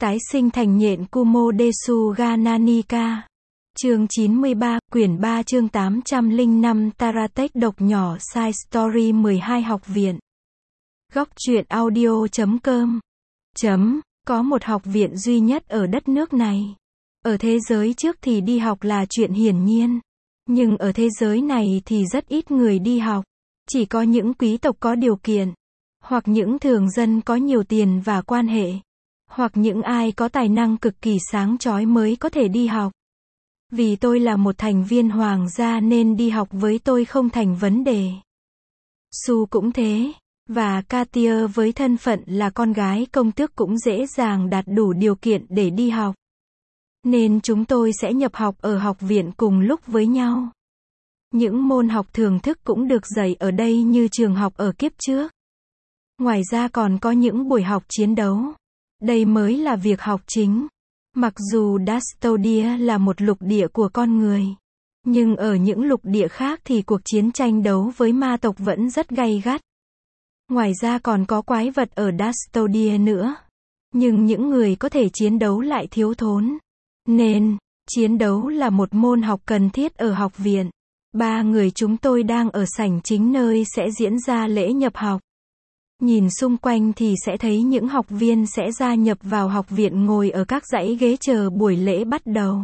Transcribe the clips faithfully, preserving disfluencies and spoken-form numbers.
Tái sinh thành nhện Kumo-desu ga Nanika. Chương chín mươi ba, quyển ba chương tám trăm lẻ năm Taratech độc nhỏ Side Story mười hai học viện. Góc truyện audio chấm com. Chấm, có một học viện duy nhất ở đất nước này. Ở thế giới trước thì đi học là chuyện hiển nhiên. Nhưng ở thế giới này thì rất ít người đi học. Chỉ có những quý tộc có điều kiện. Hoặc những thường dân có nhiều tiền và quan hệ. Hoặc những ai có tài năng cực kỳ sáng chói mới có thể đi học. Vì tôi là một thành viên hoàng gia nên đi học với tôi không thành vấn đề. Su cũng thế. Và Katia với thân phận là con gái công tước cũng dễ dàng đạt đủ điều kiện để đi học. Nên chúng tôi sẽ nhập học ở học viện cùng lúc với nhau. Những môn học thường thức cũng được dạy ở đây như trường học ở kiếp trước. Ngoài ra còn có những buổi học chiến đấu. Đây mới là việc học chính. Mặc dù Dastodia là một lục địa của con người. Nhưng ở những lục địa khác thì cuộc chiến tranh đấu với ma tộc vẫn rất gay gắt. Ngoài ra còn có quái vật ở Dastodia nữa. Nhưng những người có thể chiến đấu lại thiếu thốn. Nên, chiến đấu là một môn học cần thiết ở học viện. Ba người chúng tôi đang ở sảnh chính nơi sẽ diễn ra lễ nhập học. Nhìn xung quanh thì sẽ thấy những học viên sẽ gia nhập vào học viện ngồi ở các dãy ghế chờ buổi lễ bắt đầu.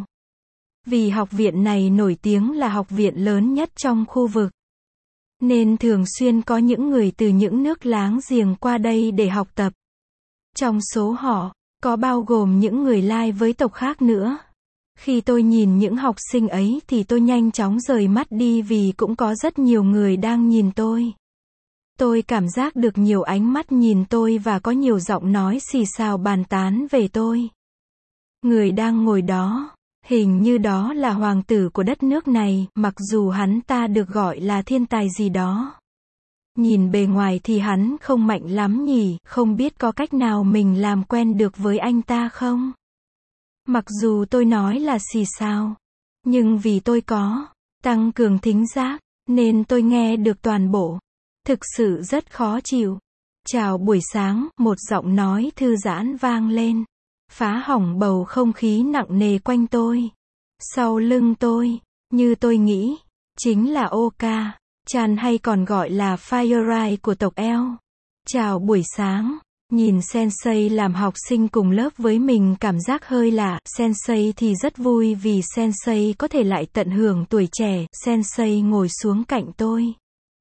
Vì học viện này nổi tiếng là học viện lớn nhất trong khu vực. Nên thường xuyên có những người từ những nước láng giềng qua đây để học tập. Trong số họ, có bao gồm những người lai với tộc khác nữa. Khi tôi nhìn những học sinh ấy thì tôi nhanh chóng rời mắt đi vì cũng có rất nhiều người đang nhìn tôi. Tôi cảm giác được nhiều ánh mắt nhìn tôi và có nhiều giọng nói xì xào bàn tán về tôi. Người đang ngồi đó, hình như đó là hoàng tử của đất nước này, mặc dù hắn ta được gọi là thiên tài gì đó. Nhìn bề ngoài thì hắn không mạnh lắm nhỉ, không biết có cách nào mình làm quen được với anh ta không? Mặc dù tôi nói là xì xào, nhưng vì tôi có tăng cường thính giác, nên tôi nghe được toàn bộ. Thực sự rất khó chịu. Chào buổi sáng, một giọng nói thư giãn vang lên. Phá hỏng bầu không khí nặng nề quanh tôi. Sau lưng tôi, như tôi nghĩ, chính là Oka, Chan hay còn gọi là Fireye của tộc eo. Chào buổi sáng. Nhìn Sensei làm học sinh cùng lớp với mình cảm giác hơi lạ. Sensei thì rất vui vì Sensei có thể lại tận hưởng tuổi trẻ. Sensei ngồi xuống cạnh tôi.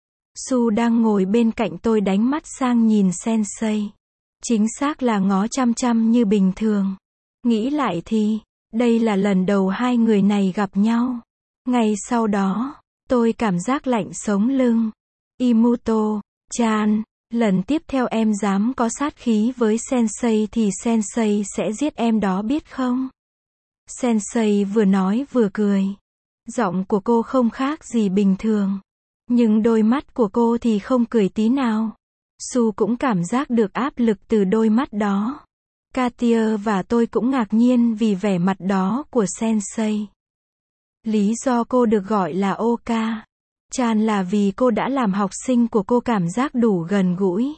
Su đang ngồi bên cạnh tôi đánh mắt sang nhìn Sensei. Chính xác là ngó chăm chăm như bình thường. Nghĩ lại thì, đây là lần đầu hai người này gặp nhau. Ngay sau đó, tôi cảm giác lạnh sống lưng. Imuto, Chan, lần tiếp theo em dám có sát khí với Sensei thì Sensei sẽ giết em đó biết không? Sensei vừa nói vừa cười. Giọng của cô không khác gì bình thường. Nhưng đôi mắt của cô thì không cười tí nào. Su cũng cảm giác được áp lực từ đôi mắt đó. Katia và tôi cũng ngạc nhiên vì vẻ mặt đó của Sensei. Lý do cô được gọi là Oka Chan là vì cô đã làm học sinh của cô cảm giác đủ gần gũi.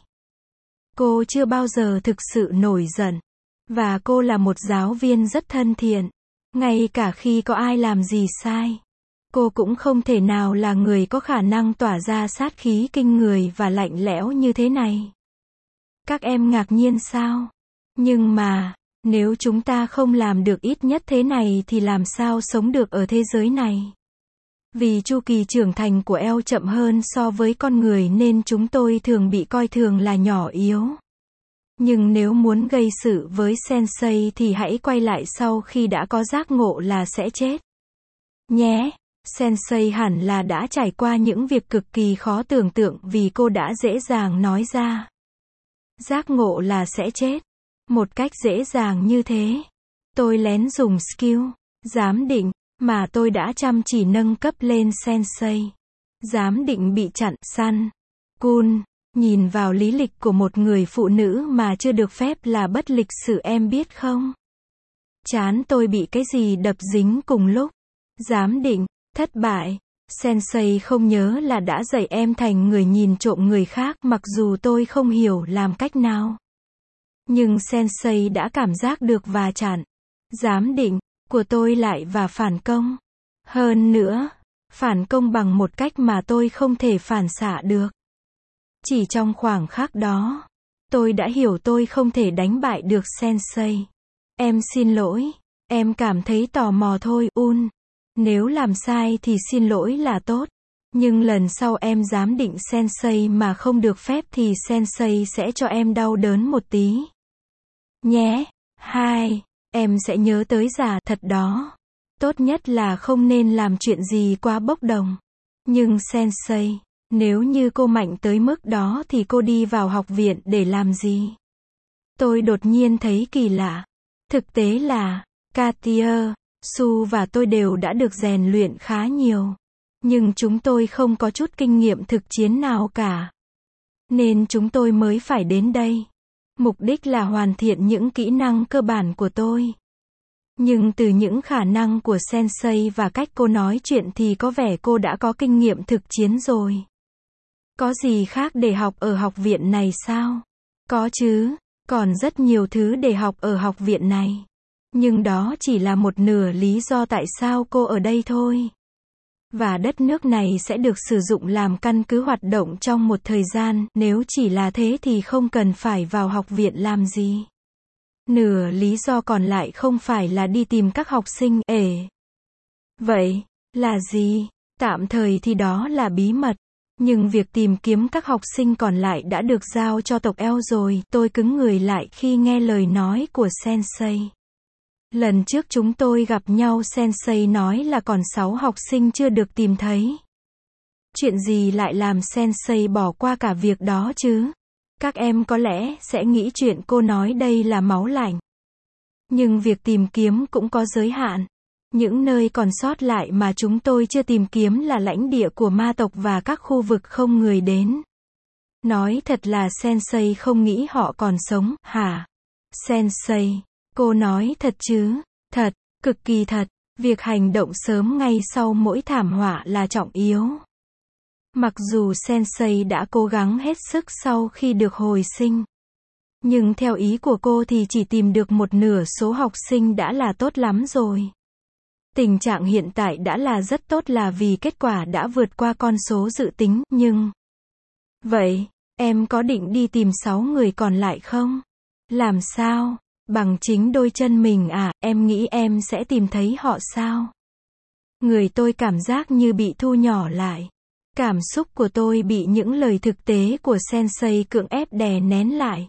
Cô chưa bao giờ thực sự nổi giận. Và cô là một giáo viên rất thân thiện. Ngay cả khi có ai làm gì sai, cô cũng không thể nào là người có khả năng tỏa ra sát khí kinh người và lạnh lẽo như thế này. Các em ngạc nhiên sao? Nhưng mà, nếu chúng ta không làm được ít nhất thế này thì làm sao sống được ở thế giới này? Vì chu kỳ trưởng thành của eo chậm hơn so với con người nên chúng tôi thường bị coi thường là nhỏ yếu. Nhưng nếu muốn gây sự với Sensei thì hãy quay lại sau khi đã có giác ngộ là sẽ chết. Nhé! Sensei hẳn là đã trải qua những việc cực kỳ khó tưởng tượng vì cô đã dễ dàng nói ra. Giác ngộ là sẽ chết. Một cách dễ dàng như thế. Tôi lén dùng skill, giám định, mà tôi đã chăm chỉ nâng cấp lên Sensei. Giám định bị chặn, săn. Kun, nhìn vào lý lịch của một người phụ nữ mà chưa được phép là bất lịch sự em biết không? Chán tôi bị cái gì đập dính cùng lúc. Giám định. Thất bại. Sensei không nhớ là đã dạy em thành người nhìn trộm người khác mặc dù tôi không hiểu làm cách nào. Nhưng sensei đã cảm giác được và chặn. Giám định của tôi lại và phản công. Hơn nữa, phản công bằng một cách mà tôi không thể phản xạ được. Chỉ trong khoảng khắc đó, tôi đã hiểu tôi không thể đánh bại được sensei. Em xin lỗi, em cảm thấy tò mò thôi, Un. Nếu làm sai thì xin lỗi là tốt. Nhưng lần sau em giám định sensei mà không được phép thì sensei sẽ cho em đau đớn một tí. Nhé. Hai. Em sẽ nhớ tới già thật đó. Tốt nhất là không nên làm chuyện gì quá bốc đồng. Nhưng sensei, nếu như cô mạnh tới mức đó thì cô đi vào học viện để làm gì? Tôi đột nhiên thấy kỳ lạ. Thực tế là, Katia, Su và tôi đều đã được rèn luyện khá nhiều. Nhưng chúng tôi không có chút kinh nghiệm thực chiến nào cả. Nên chúng tôi mới phải đến đây. Mục đích là hoàn thiện những kỹ năng cơ bản của tôi. Nhưng từ những khả năng của sensei và cách cô nói chuyện thì có vẻ cô đã có kinh nghiệm thực chiến rồi. Có gì khác để học ở học viện này sao? Có chứ, còn rất nhiều thứ để học ở học viện này. Nhưng đó chỉ là một nửa lý do tại sao cô ở đây thôi. Và đất nước này sẽ được sử dụng làm căn cứ hoạt động trong một thời gian, nếu chỉ là thế thì không cần phải vào học viện làm gì. Nửa lý do còn lại không phải là đi tìm các học sinh ể. Vậy, là gì? Tạm thời thì đó là bí mật. Nhưng việc tìm kiếm các học sinh còn lại đã được giao cho tộc eo rồi. Tôi cứng người lại khi nghe lời nói của sensei. Lần trước chúng tôi gặp nhau sensei nói là còn sáu học sinh chưa được tìm thấy. Chuyện gì lại làm sensei bỏ qua cả việc đó chứ? Các em có lẽ sẽ nghĩ chuyện cô nói đây là máu lạnh. Nhưng việc tìm kiếm cũng có giới hạn. Những nơi còn sót lại mà chúng tôi chưa tìm kiếm là lãnh địa của ma tộc và các khu vực không người đến. Nói thật là sensei không nghĩ họ còn sống, hả? Sensei, cô nói thật chứ? Thật, cực kỳ thật. Việc hành động sớm ngay sau mỗi thảm họa là trọng yếu. Mặc dù sensei đã cố gắng hết sức sau khi được hồi sinh. Nhưng theo ý của cô thì chỉ tìm được một nửa số học sinh đã là tốt lắm rồi. Tình trạng hiện tại đã là rất tốt là vì kết quả đã vượt qua con số dự tính, nhưng... Vậy, em có định đi tìm sáu người còn lại không? Làm sao? Bằng chính đôi chân mình à, em nghĩ em sẽ tìm thấy họ sao? Người tôi cảm giác như bị thu nhỏ lại. Cảm xúc của tôi bị những lời thực tế của sensei cưỡng ép đè nén lại.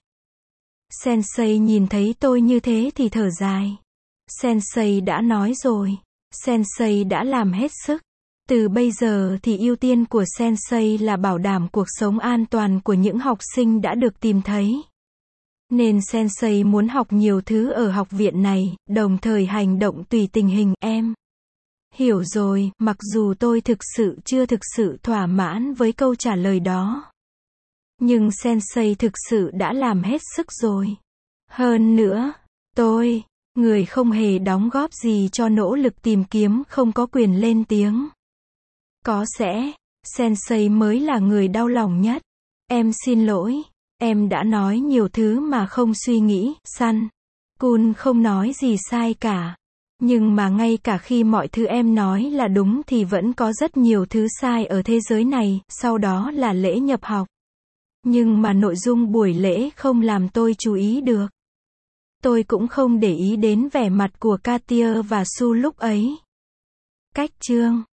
Sensei nhìn thấy tôi như thế thì thở dài. Sensei đã nói rồi. Sensei đã làm hết sức. Từ bây giờ thì ưu tiên của sensei là bảo đảm cuộc sống an toàn của những học sinh đã được tìm thấy. Nên sensei muốn học nhiều thứ ở học viện này, đồng thời hành động tùy tình hình em. Hiểu rồi, mặc dù tôi thực sự chưa thực sự thỏa mãn với câu trả lời đó. Nhưng sensei thực sự đã làm hết sức rồi. Hơn nữa, tôi, người không hề đóng góp gì cho nỗ lực tìm kiếm không có quyền lên tiếng. Có sẽ, sensei mới là người đau lòng nhất. Em xin lỗi, em đã nói nhiều thứ mà không suy nghĩ, Sun. Kun không nói gì sai cả. Nhưng mà ngay cả khi mọi thứ em nói là đúng thì vẫn có rất nhiều thứ sai ở thế giới này, sau đó là lễ nhập học. Nhưng mà nội dung buổi lễ không làm tôi chú ý được. Tôi cũng không để ý đến vẻ mặt của Katia và Su lúc ấy. Cách chương